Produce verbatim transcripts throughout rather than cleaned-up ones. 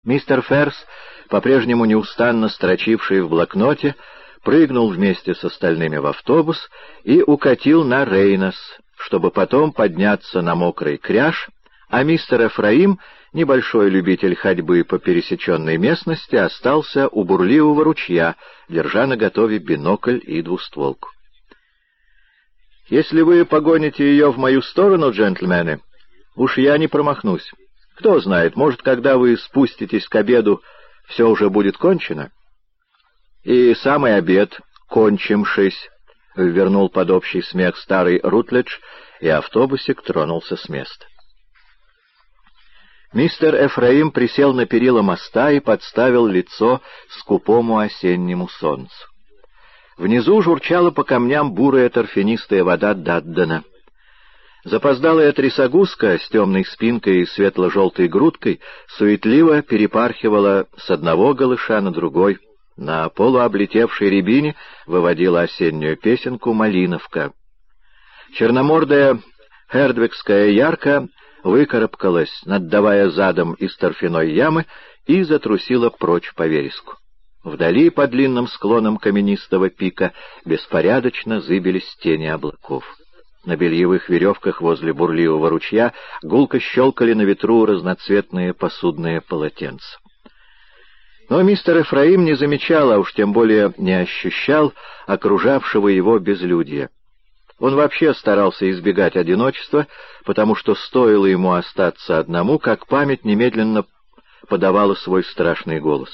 Мистер Ферс, по-прежнему неустанно строчивший в блокноте, прыгнул вместе с остальными в автобус и укатил на Рейнос, чтобы потом подняться на мокрый кряж, а мистер Эфраим, небольшой любитель ходьбы по пересеченной местности, остался у бурливого ручья, держа наготове бинокль и двустволку. «Если вы погоните ее в мою сторону, джентльмены, уж я не промахнусь. Кто знает, может, когда вы спуститесь к обеду, все уже будет кончено?» «И самый обед, кончившись», — вернул под общий смех старый Рутледж, и автобусик тронулся с места. Мистер Эфраим присел на перила моста и подставил лицо скупому осеннему солнцу. Внизу журчала по камням бурая торфянистая вода Даддена. Запоздалая трясогузка с темной спинкой и светло-желтой грудкой суетливо перепархивала с одного голыша на другой. На полуоблетевшей рябине выводила осеннюю песенку «Малиновка». Черномордая хердвигская ярка выкарабкалась, наддавая задом из торфяной ямы, и затрусила прочь по вереску. Вдали, по длинным склонам каменистого пика, беспорядочно зыбились тени облаков. На бельевых веревках возле бурливого ручья гулко щелкали на ветру разноцветные посудные полотенца. Но мистер Эфраим не замечал, а уж тем более не ощущал окружавшего его безлюдья. Он вообще старался избегать одиночества, потому что стоило ему остаться одному, как память немедленно подавала свой страшный голос.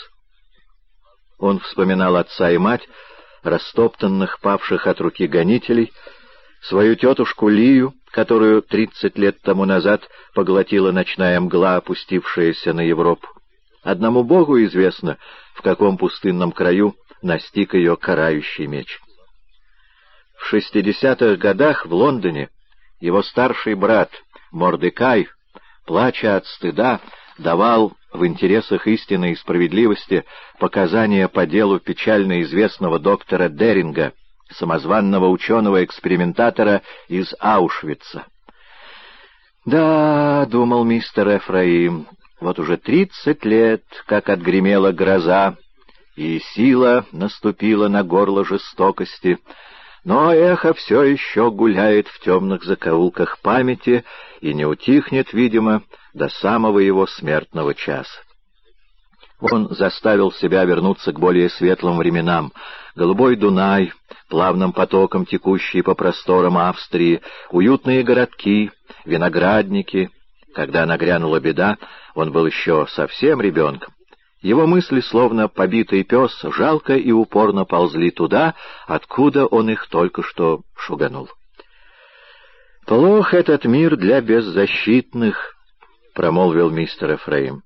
Он вспоминал отца и мать, растоптанных, павших от руки гонителей, свою тетушку Лию, которую тридцать лет тому назад поглотила ночная мгла, опустившаяся на Европу. Одному Богу известно, в каком пустынном краю настиг ее карающий меч. В шестидесятых годах в Лондоне его старший брат Мордекай, плача от стыда, давал в интересах истины и справедливости показания по делу печально известного доктора Деринга, самозванного ученого-экспериментатора из Аушвица. «Да, — думал мистер Эфраим, — вот уже тридцать лет, как отгремела гроза, и сила наступила на горло жестокости, но эхо все еще гуляет в темных закоулках памяти и не утихнет, видимо, до самого его смертного часа». Он заставил себя вернуться к более светлым временам. Голубой Дунай, плавным потоком текущий по просторам Австрии, уютные городки, виноградники. Когда нагрянула беда, он был еще совсем ребенком. Его мысли, словно побитый пес, жалко и упорно ползли туда, откуда он их только что шуганул. «Плох этот мир для беззащитных», — промолвил мистер Эфраим.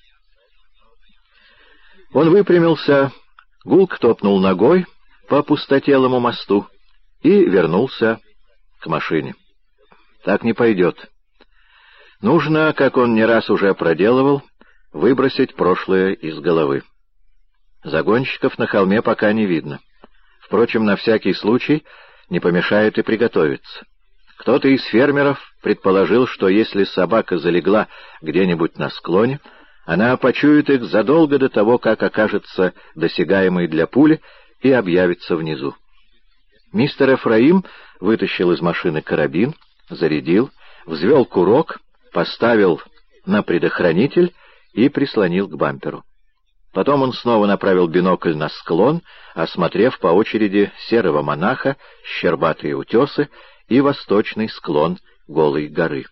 Он выпрямился, гулко топнул ногой по пустотелому мосту и вернулся к машине. Так не пойдет. Нужно, как он не раз уже проделывал, выбросить прошлое из головы. Загонщиков на холме пока не видно. Впрочем, на всякий случай не помешает и приготовиться. Кто-то из фермеров предположил, что если собака залегла где-нибудь на склоне, она почует их задолго до того, как окажется досягаемой для пули и объявится внизу. Мистер Эфраим вытащил из машины карабин, зарядил, взвел курок, поставил на предохранитель и прислонил к бамперу. Потом он снова направил бинокль на склон, осмотрев по очереди серого монаха, щербатые утесы и восточный склон голой горы.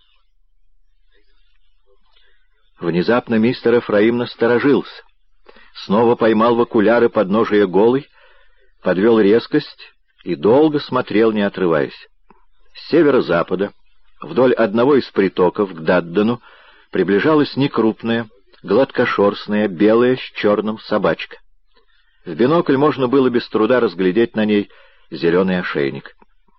Внезапно мистер Эфраим насторожился, снова поймал в окуляры подножие голой, подвел резкость и долго смотрел, не отрываясь. С северо-запада, вдоль одного из притоков к Даддену, приближалась некрупная, гладкошерстная, белая с черным собачка. В бинокль можно было без труда разглядеть на ней зеленый ошейник.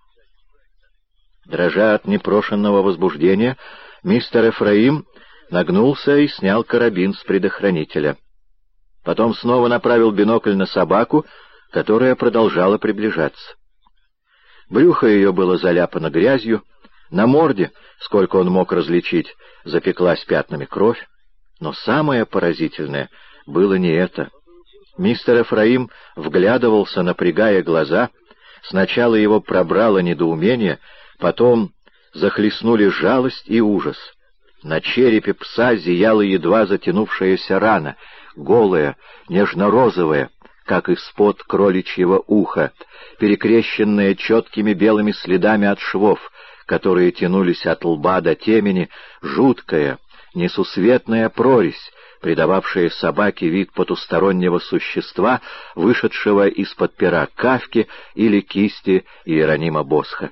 Дрожа от непрошенного возбуждения, мистер Эфраим нагнулся и снял карабин с предохранителя. Потом снова направил бинокль на собаку, которая продолжала приближаться. Брюхо ее было заляпано грязью, на морде, сколько он мог различить, запеклась пятнами кровь. Но самое поразительное было не это. Мистер Эфраим вглядывался, напрягая глаза. Сначала его пробрало недоумение, потом захлестнули жалость и ужас. На черепе пса зияла едва затянувшаяся рана, голая, нежно-розовая, как из-под кроличьего уха, перекрещенная четкими белыми следами от швов, которые тянулись от лба до темени, жуткая, несусветная прорезь, придававшая собаке вид потустороннего существа, вышедшего из-под пера Кафки или кисти Иеронима Босха.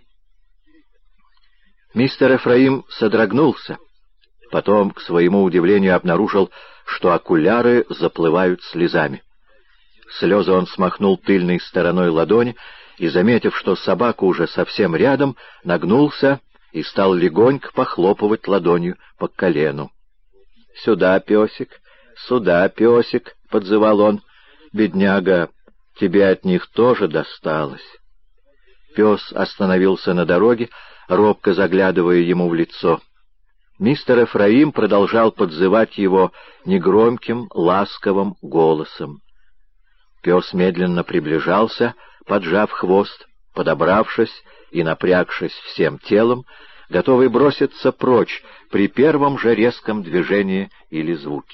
Мистер Эфраим содрогнулся. Потом, к своему удивлению, обнаружил, что окуляры заплывают слезами. Слезы он смахнул тыльной стороной ладони и, заметив, что собака уже совсем рядом, нагнулся и стал легонько похлопывать ладонью по колену. «Сюда, песик, сюда, песик», — подзывал он. «Бедняга, тебе от них тоже досталось». Пес остановился на дороге, робко заглядывая ему в лицо. Мистер Эфраим продолжал подзывать его негромким, ласковым голосом. Пес медленно приближался, поджав хвост, подобравшись и напрягшись всем телом, готовый броситься прочь при первом же резком движении или звуке.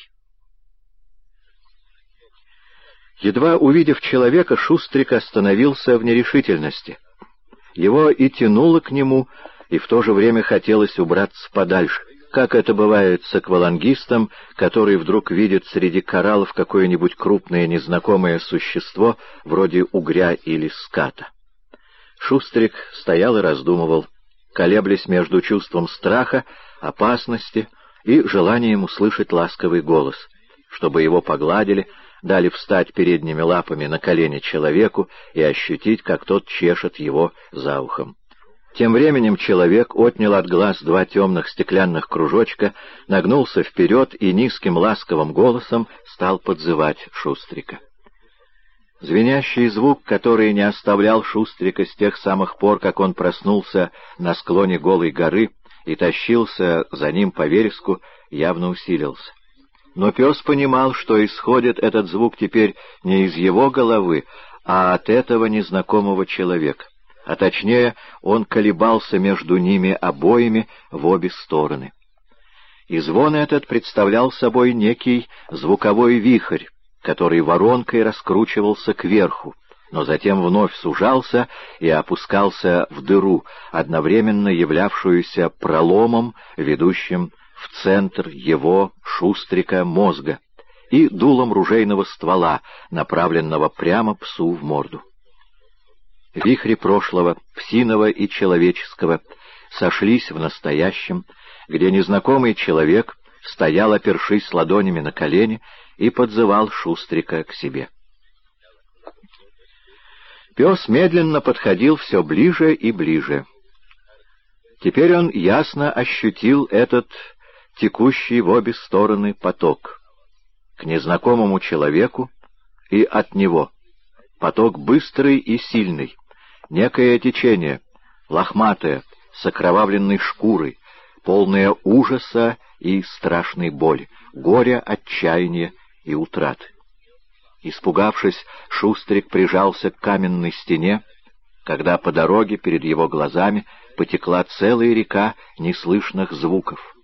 Едва увидев человека, Шустрик остановился в нерешительности. Его и тянуло к нему, и в то же время хотелось убраться подальше, как это бывает с аквалангистом, который вдруг видит среди кораллов какое-нибудь крупное незнакомое существо, вроде угря или ската. Шустрик стоял и раздумывал, колеблясь между чувством страха, опасности и желанием услышать ласковый голос, чтобы его погладили, дали встать передними лапами на колени человеку и ощутить, как тот чешет его за ухом. Тем временем человек отнял от глаз два темных стеклянных кружочка, нагнулся вперед и низким ласковым голосом стал подзывать Шустрика. Звенящий звук, который не оставлял Шустрика с тех самых пор, как он проснулся на склоне голой горы и тащился за ним по вереску, явно усилился. Но пес понимал, что исходит этот звук теперь не из его головы, а от этого незнакомого человека. А точнее, он колебался между ними обоими в обе стороны. И звон этот представлял собой некий звуковой вихрь, который воронкой раскручивался кверху, но затем вновь сужался и опускался в дыру, одновременно являвшуюся проломом, ведущим в центр его, Шустрика, мозга, и дулом ружейного ствола, направленного прямо псу в морду. Вихри прошлого, псиного и человеческого, сошлись в настоящем, где незнакомый человек стоял, опершись ладонями на колени, и подзывал Шустрика к себе. Пес медленно подходил все ближе и ближе. Теперь он ясно ощутил этот текущий в обе стороны поток. К незнакомому человеку и от него. Поток быстрый и сильный. Некое течение, лохматое, с окровавленной шкурой, полное ужаса и страшной боли, горя, отчаяния и утраты. Испугавшись, Шустрик прижался к каменной стене, когда по дороге перед его глазами потекла целая река неслышных звуков.